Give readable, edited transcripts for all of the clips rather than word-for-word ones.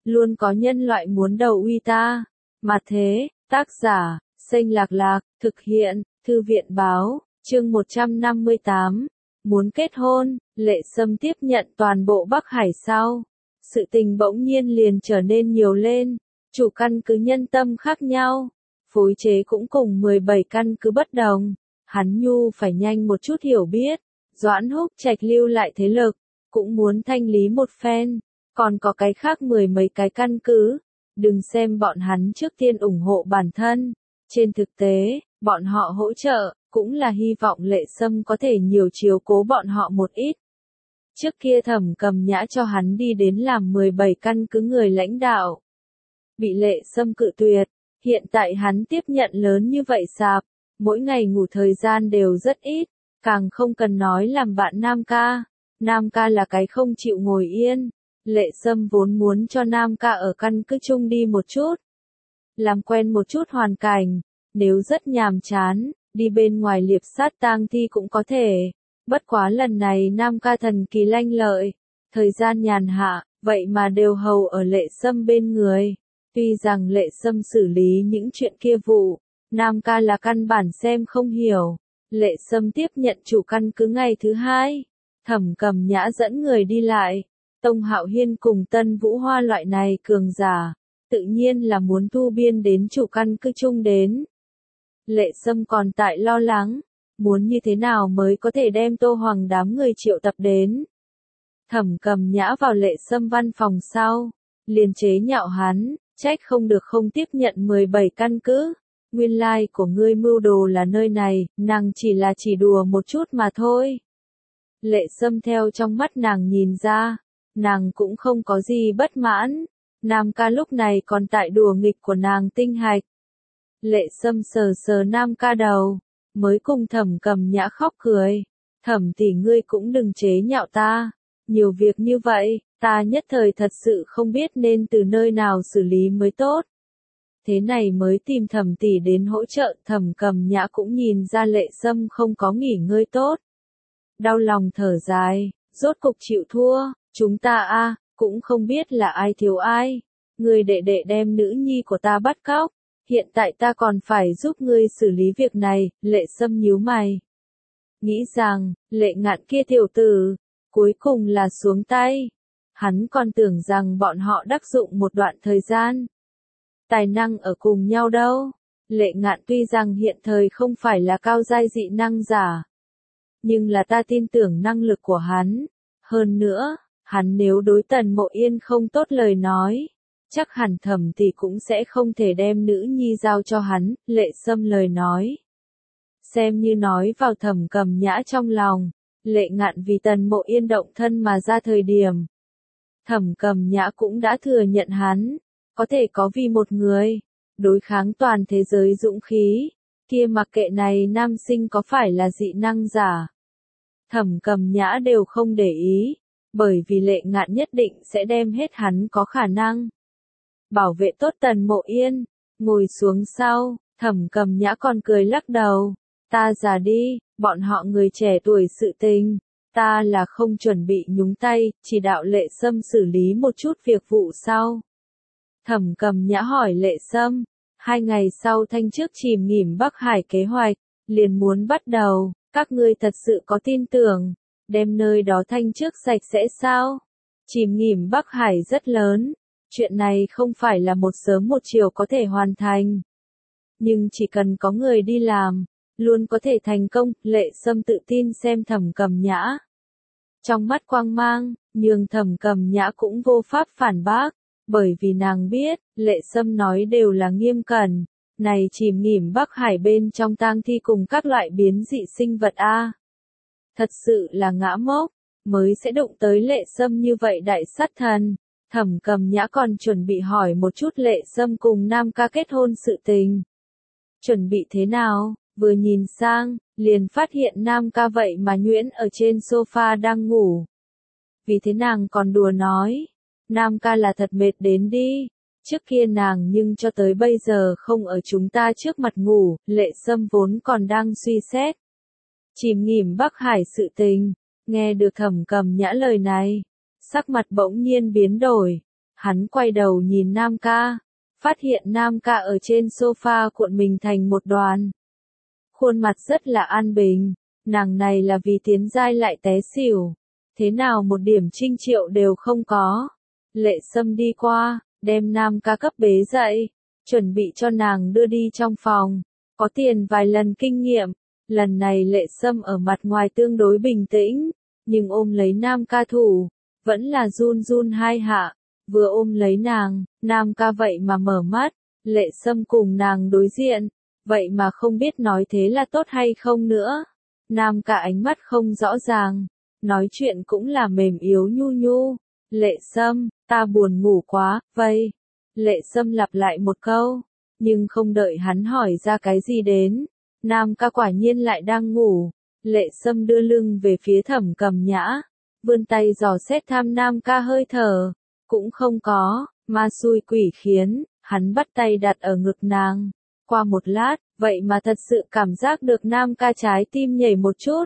luôn có nhân loại muốn đầu uy ta. Mà thế, tác giả, Xanh Lạc Lạc, thực hiện, Thư viện báo, chương 158, muốn kết hôn, Lệ Sâm tiếp nhận toàn bộ Bắc Hải sau. Sự tình bỗng nhiên liền trở nên nhiều lên, chủ căn cứ nhân tâm khác nhau, phối chế cũng cùng 17 căn cứ bất đồng, hắn nhu phải nhanh một chút hiểu biết, Doãn Húc Trạch lưu lại thế lực, cũng muốn thanh lý một phen, còn có cái khác 10 mấy cái căn cứ, đừng xem bọn hắn trước tiên ủng hộ bản thân, trên thực tế, bọn họ hỗ trợ, cũng là hy vọng Lệ Sâm có thể nhiều chiếu cố bọn họ một ít. Trước kia Thẩm Cầm Nhã cho hắn đi đến làm 17 căn cứ người lãnh đạo. Bị Lệ Sâm cự tuyệt, hiện tại hắn tiếp nhận lớn như vậy sạp, mỗi ngày ngủ thời gian đều rất ít, càng không cần nói làm bạn Nam Ca. Nam Ca là cái không chịu ngồi yên, Lệ Sâm vốn muốn cho Nam Ca ở căn cứ chung đi một chút. Làm quen một chút hoàn cảnh, nếu rất nhàm chán, đi bên ngoài liệp sát tang thi cũng có thể. Bất quá lần này Nam Ca thần kỳ lanh lợi, thời gian nhàn hạ, vậy mà đều hầu ở Lệ Sâm bên người. Tuy rằng Lệ Sâm xử lý những chuyện kia vụ, Nam Ca là căn bản xem không hiểu. Lệ Sâm tiếp nhận chủ căn cứ ngày thứ hai, Thẩm Cầm Nhã dẫn người đi lại, Tông Hạo Hiên cùng Tân Vũ Hoa loại này cường giả, tự nhiên là muốn thu biên đến chủ căn cứ chung đến. Lệ Sâm còn tại lo lắng, muốn như thế nào mới có thể đem Tô Hoàng đám người triệu tập đến. Thẩm Cầm Nhã vào Lệ Sâm văn phòng sau, liền chế nhạo hắn, trách không được không tiếp nhận 17 căn cứ. Nguyên lai của ngươi mưu đồ là nơi này, nàng chỉ đùa một chút mà thôi. Lệ Sâm theo trong mắt nàng nhìn ra, nàng cũng không có gì bất mãn, Nam Ca lúc này còn tại đùa nghịch của nàng tinh hạch. Lệ Sâm sờ sờ Nam Ca đầu, mới cùng Thẩm Cầm Nhã khóc cười, Thẩm tỷ ngươi cũng đừng chế nhạo ta, nhiều việc như vậy, ta nhất thời thật sự không biết nên từ nơi nào xử lý mới tốt. Thế này mới tìm Thẩm tỷ đến hỗ trợ, Thẩm Cầm Nhã cũng nhìn ra Lệ Sâm không có nghỉ ngơi tốt. Đau lòng thở dài, rốt cục chịu thua, chúng ta cũng không biết là ai thiếu ai. Người đệ đệ đem nữ nhi của ta bắt cóc, hiện tại ta còn phải giúp ngươi xử lý việc này, Lệ Sâm nhíu mày. Nghĩ rằng, Lệ Ngạn kia tiểu tử, cuối cùng là xuống tay. Hắn còn tưởng rằng bọn họ đắc dụng một đoạn thời gian. Tài năng ở cùng nhau đâu. Lệ Ngạn tuy rằng hiện thời không phải là cao giai dị năng giả, nhưng là ta tin tưởng năng lực của hắn. Hơn nữa, hắn nếu đối Tần Mộ Yên không tốt lời nói, chắc hẳn Thẩm tỷ cũng sẽ không thể đem nữ nhi giao cho hắn, Lệ Sâm lời nói. Xem như nói vào Thẩm Cầm Nhã trong lòng, Lệ Ngạn vì Tần Mộ Yên động thân mà ra thời điểm. Thẩm Cầm Nhã cũng đã thừa nhận hắn, có thể có vì một người, đối kháng toàn thế giới dũng khí, kia mặc kệ này nam sinh có phải là dị năng giả. Thẩm Cầm Nhã đều không để ý, bởi vì Lệ Ngạn nhất định sẽ đem hết hắn có khả năng. Bảo vệ tốt Tần Mộ Yên, ngồi xuống sau, Thẩm Cầm Nhã còn cười lắc đầu, ta già đi, bọn họ người trẻ tuổi sự tình, ta là không chuẩn bị nhúng tay, chỉ đạo Lệ Sâm xử lý một chút việc vụ sau. Thẩm Cầm Nhã hỏi Lệ Sâm, 2 ngày sau thanh trước chìm nghỉm Bắc Hải kế hoạch, liền muốn bắt đầu, các ngươi thật sự có tin tưởng, đem nơi đó thanh trước sạch sẽ sao? Chìm nghỉm Bắc Hải rất lớn, chuyện này không phải là một sớm một chiều có thể hoàn thành. Nhưng chỉ cần có người đi làm, luôn có thể thành công, Lệ Sâm tự tin xem Thẩm Cầm Nhã. Trong mắt quang mang, nhưng Thẩm Cầm Nhã cũng vô pháp phản bác, bởi vì nàng biết, Lệ Sâm nói đều là nghiêm cẩn, này chìm nghỉm Bắc Hải bên trong tang thi cùng các loại biến dị sinh vật thật sự là ngã mốc, mới sẽ đụng tới Lệ Sâm như vậy đại sát thần. Thẩm Cầm Nhã còn chuẩn bị hỏi một chút Lệ Sâm cùng Nam Ca kết hôn sự tình. Chuẩn bị thế nào, vừa nhìn sang, liền phát hiện Nam Ca vậy mà nhuyễn ở trên sofa đang ngủ. Vì thế nàng còn đùa nói, Nam Ca là thật mệt đến đi, trước kia nàng nhưng cho tới bây giờ không ở chúng ta trước mặt ngủ, Lệ Sâm vốn còn đang suy xét. Chìm nghỉm Bắc Hải sự tình, nghe được Thẩm Cầm Nhã lời này, sắc mặt bỗng nhiên biến đổi, Hắn quay đầu nhìn Nam ca, phát hiện Nam ca ở trên sofa cuộn mình thành một đoàn. Khuôn mặt rất là an bình, nàng này là vì tiến giai lại té xỉu. Thế nào một điểm trinh triệu đều không có. Lệ Sâm đi qua, đem Nam ca cấp bế dậy, chuẩn bị cho nàng đưa đi trong phòng. Có tiền vài lần kinh nghiệm, lần này Lệ Sâm ở mặt ngoài tương đối bình tĩnh, nhưng ôm lấy Nam ca thủ, vẫn là run run hai hạ. Vừa ôm lấy nàng, Nam ca vậy mà mở mắt, Lệ Sâm cùng nàng đối diện, vậy mà không biết nói thế là tốt hay không nữa. Nam ca ánh mắt không rõ ràng, nói chuyện cũng là mềm yếu nhu nhu. Lệ Sâm, ta buồn ngủ quá, vậy. Lệ Sâm lặp lại một câu, nhưng không đợi hắn hỏi ra cái gì đến. Nam ca quả nhiên lại đang ngủ. Lệ Sâm đưa lưng về phía Thẩm Cầm Nhã, vươn tay dò xét tham Nam ca hơi thở. Cũng không có, ma xui quỷ khiến, hắn bắt tay đặt ở ngực nàng. Qua một lát, vậy mà thật sự cảm giác được Nam ca trái tim nhảy một chút.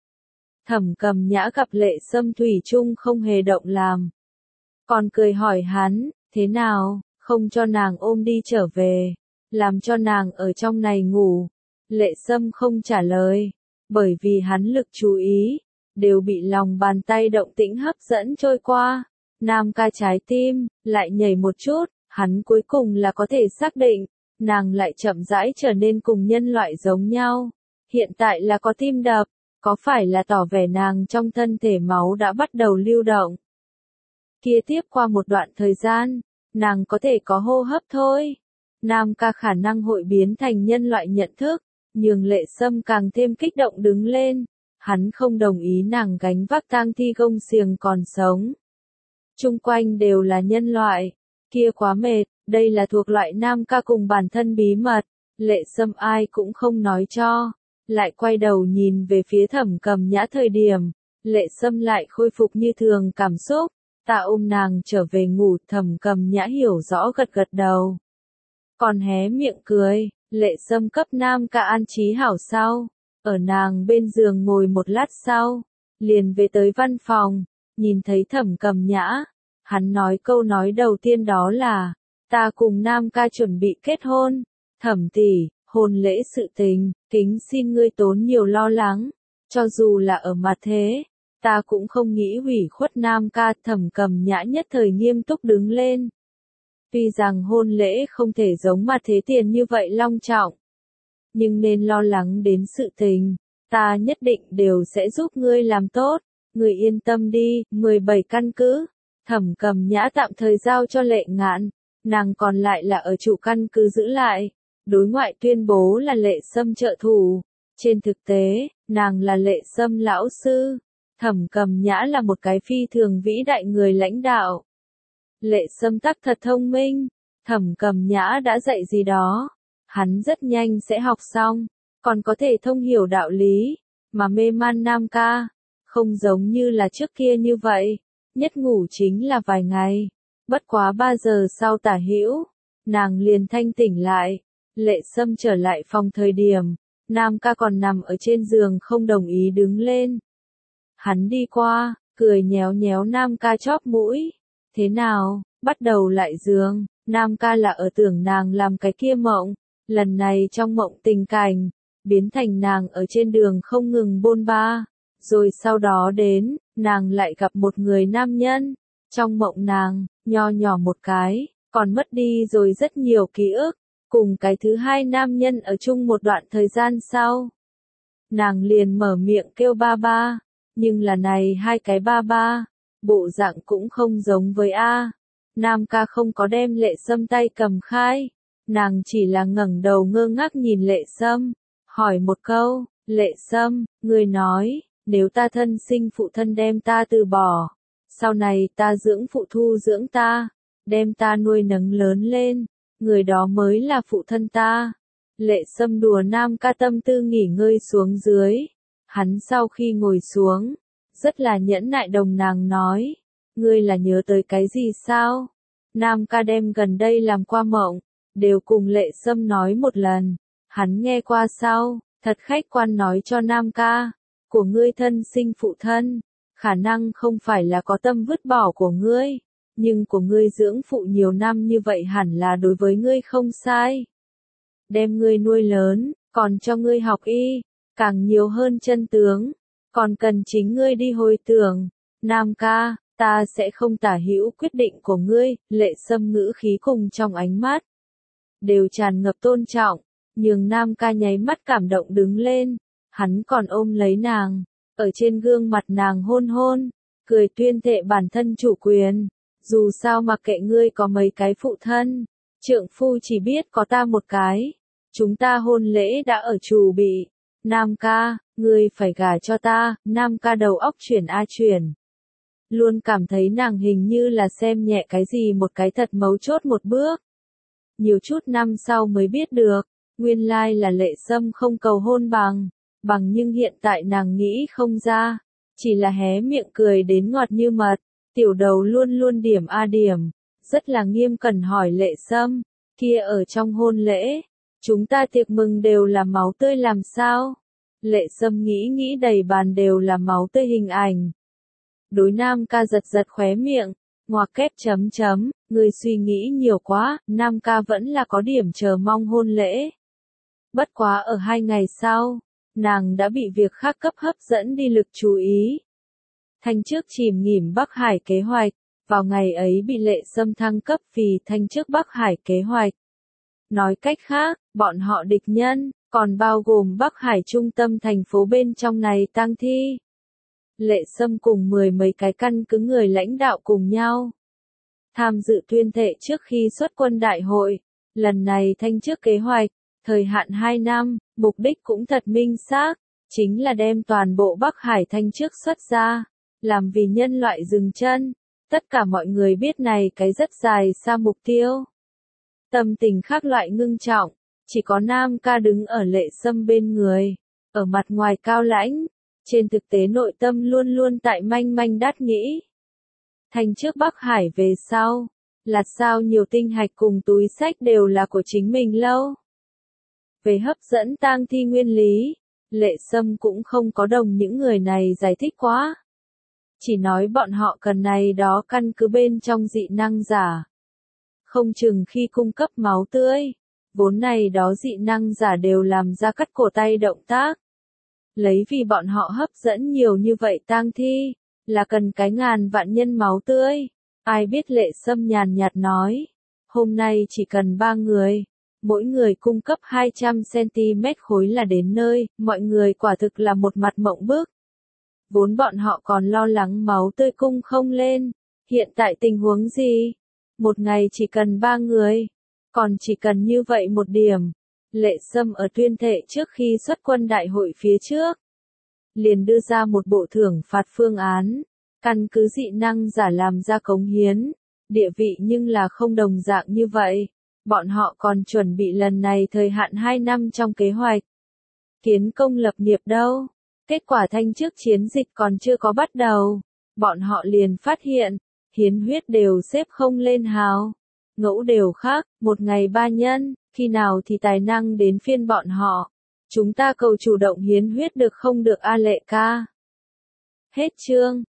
Thẩm Cầm Nhã gặp Lệ Sâm thủy chung không hề động làm. Còn cười hỏi hắn, thế nào, không cho nàng ôm đi trở về, làm cho nàng ở trong này ngủ. Lệ Sâm không trả lời, bởi vì hắn lực chú ý, đều bị lòng bàn tay động tĩnh hấp dẫn trôi qua. Nam ca trái tim, lại nhảy một chút, hắn cuối cùng là có thể xác định, nàng lại chậm rãi trở nên cùng nhân loại giống nhau. Hiện tại là có tim đập, có phải là tỏ vẻ nàng trong thân thể máu đã bắt đầu lưu động. Kia tiếp qua một đoạn thời gian, nàng có thể có hô hấp thôi. Nam ca khả năng hội biến thành nhân loại nhận thức, nhường Lệ Sâm càng thêm kích động đứng lên. Hắn không đồng ý nàng gánh vác tang thi gông xiềng còn sống. Chung quanh đều là nhân loại, kia quá mệt, đây là thuộc loại Nam ca cùng bản thân bí mật, Lệ Sâm ai cũng không nói cho, lại quay đầu nhìn về phía Thẩm Cầm Nhã thời điểm, Lệ Sâm lại khôi phục như thường cảm xúc, ta ôm nàng trở về ngủ. Thẩm Cầm Nhã hiểu rõ gật gật đầu, còn hé miệng cười. Lệ Sâm cấp Nam ca an trí hảo sau, ở nàng bên giường ngồi một lát sau, liền về tới văn phòng. Nhìn thấy Thẩm Cầm Nhã, hắn nói câu nói đầu tiên đó là, ta cùng Nam ca chuẩn bị kết hôn. Thẩm tỷ, hôn lễ sự tình, kính xin ngươi tốn nhiều lo lắng, cho dù là ở mặt thế, ta cũng không nghĩ hủy khuất Nam ca. Thẩm Cầm Nhã nhất thời nghiêm túc đứng lên. Tuy rằng hôn lễ không thể giống mặt thế tiền như vậy long trọng, nhưng nên lo lắng đến sự tình, ta nhất định đều sẽ giúp ngươi làm tốt. Người yên tâm đi. 17 căn cứ, Thẩm Cầm Nhã tạm thời giao cho Lệ Ngạn, nàng còn lại là ở chủ căn cứ giữ lại. Đối ngoại tuyên bố là Lệ Sâm trợ thủ, trên thực tế, nàng là Lệ Sâm lão sư. Thẩm Cầm Nhã là một cái phi thường vĩ đại người lãnh đạo. Lệ Sâm tắc thật thông minh, Thẩm Cầm Nhã đã dạy gì đó, hắn rất nhanh sẽ học xong, còn có thể thông hiểu đạo lý, mà mê man Nam ca. Không giống như là trước kia như vậy, nhất ngủ chính là vài ngày, bất quá 3 giờ sau tả hữu, nàng liền thanh tỉnh lại. Lệ Sâm trở lại phòng thời điểm, Nam ca còn nằm ở trên giường không đồng ý đứng lên. Hắn đi qua, cười nhéo nhéo Nam ca chóp mũi, thế nào, bắt đầu lại giường. Nam ca là ở tưởng nàng làm cái kia mộng, lần này trong mộng tình cảnh, biến thành nàng ở trên đường không ngừng bôn ba. Rồi sau đó đến, nàng lại gặp một người nam nhân. Trong mộng nàng, nho nhỏ một cái, còn mất đi rồi rất nhiều ký ức. Cùng cái thứ hai nam nhân ở chung một đoạn thời gian sau. Nàng liền mở miệng kêu ba ba. Nhưng là này hai cái ba ba, bộ dạng cũng không giống với A. Nam ca không có đem Lệ Sâm tay cầm khai. Nàng chỉ là ngẩng đầu ngơ ngác nhìn Lệ Sâm. Hỏi một câu, Lệ Sâm, người nói. Nếu ta thân sinh phụ thân đem ta từ bỏ, sau này ta dưỡng phụ thu dưỡng ta, đem ta nuôi nấng lớn lên, người đó mới là phụ thân ta. Lệ Sâm đùa Nam ca tâm tư nghỉ ngơi xuống dưới. Hắn sau khi ngồi xuống, rất là nhẫn nại đồng nàng nói, ngươi là nhớ tới cái gì sao? Nam ca đem gần đây làm qua mộng, đều cùng Lệ Sâm nói một lần. Hắn nghe qua sau, thật khách quan nói cho Nam ca. Của ngươi thân sinh phụ thân, khả năng không phải là có tâm vứt bỏ của ngươi, nhưng của ngươi dưỡng phụ nhiều năm như vậy hẳn là đối với ngươi không sai. Đem ngươi nuôi lớn, còn cho ngươi học y, càng nhiều hơn chân tướng, còn cần chính ngươi đi hồi tưởng. Nam ca, ta sẽ không tả hữu quyết định của ngươi, Lệ Sâm ngữ khí cùng trong ánh mắt đều tràn ngập tôn trọng, nhường Nam ca nháy mắt cảm động đứng lên, hắn còn ôm lấy nàng, ở trên gương mặt nàng hôn hôn, cười tuyên thệ bản thân chủ quyền, dù sao mặc kệ ngươi có mấy cái phụ thân, trượng phu chỉ biết có ta một cái, chúng ta hôn lễ đã ở chủ bị, Nam ca, ngươi phải gả cho ta, Nam ca đầu óc chuyển a chuyển. Luôn cảm thấy nàng hình như là xem nhẹ cái gì một cái thật mấu chốt một bước. Nhiều chút năm sau mới biết được, nguyên lai là Lệ Sâm không cầu hôn bằng nhưng hiện tại nàng nghĩ không ra, chỉ là hé miệng cười đến ngọt như mật, tiểu đầu luôn luôn điểm a điểm, rất là nghiêm cẩn hỏi Lệ Sâm, kia ở trong hôn lễ, chúng ta tiệc mừng đều là máu tươi làm sao? Lệ Sâm nghĩ đầy bàn đều là máu tươi hình ảnh. Đối Nam ca giật khóe miệng, ngoặc kép chấm chấm, người suy nghĩ nhiều quá, Nam ca vẫn là có điểm chờ mong hôn lễ. Bất quá ở 2 ngày sau, nàng đã bị việc khác cấp hấp dẫn đi lực chú ý. Thanh trước chìm nghỉm Bắc Hải kế hoạch, vào ngày ấy bị Lệ Sâm thăng cấp vì thanh trước Bắc Hải kế hoạch. Nói cách khác, bọn họ địch nhân, còn bao gồm Bắc Hải trung tâm thành phố bên trong này tang thi. Lệ Sâm cùng 10 mấy cái căn cứ người lãnh đạo cùng nhau tham dự tuyên thệ trước khi xuất quân đại hội. Lần này thanh trước kế hoạch, thời hạn 2 năm, mục đích cũng thật minh xác, chính là đem toàn bộ Bắc Hải thanh trước xuất ra, làm vì nhân loại dừng chân. Tất cả mọi người biết này cái rất dài xa mục tiêu. Tâm tình khác loại ngưng trọng, chỉ có Nam ca đứng ở Lệ Sâm bên người, ở mặt ngoài cao lãnh, trên thực tế nội tâm luôn luôn tại manh đát nghĩ. Thành trước Bắc Hải về sau, là sao nhiều tinh hạch cùng túi sách đều là của chính mình lâu. Về hấp dẫn tang thi nguyên lý, Lệ Sâm cũng không có đồng những người này giải thích quá. Chỉ nói bọn họ cần này đó căn cứ bên trong dị năng giả. Không chừng khi cung cấp máu tươi, vốn này đó dị năng giả đều làm ra cắt cổ tay động tác. Lấy vì bọn họ hấp dẫn nhiều như vậy tang thi, là cần cái ngàn vạn nhân máu tươi. Ai biết Lệ Sâm nhàn nhạt nói, hôm nay chỉ cần 3 người, mỗi người cung cấp 200cm khối là đến nơi, mọi người quả thực là một mặt mộng bức. Vốn bọn họ còn lo lắng máu tươi cung không lên, hiện tại tình huống gì? Một ngày chỉ cần 3 người, còn chỉ cần như vậy một điểm. Lệ Sâm ở tuyên thệ trước khi xuất quân đại hội phía trước, liền đưa ra một bộ thưởng phạt phương án, căn cứ dị năng giả làm ra cống hiến, địa vị nhưng là không đồng dạng như vậy. Bọn họ còn chuẩn bị lần này thời hạn 2 năm trong kế hoạch. Kiến công lập nghiệp đâu? Kết quả thanh trước chiến dịch còn chưa có bắt đầu, bọn họ liền phát hiện, hiến huyết đều xếp không lên hào. Ngẫu đều khác, một ngày 3 nhân, khi nào thì tài năng đến phiên bọn họ. Chúng ta cầu chủ động hiến huyết được không được a Lệ ca? Hết chương.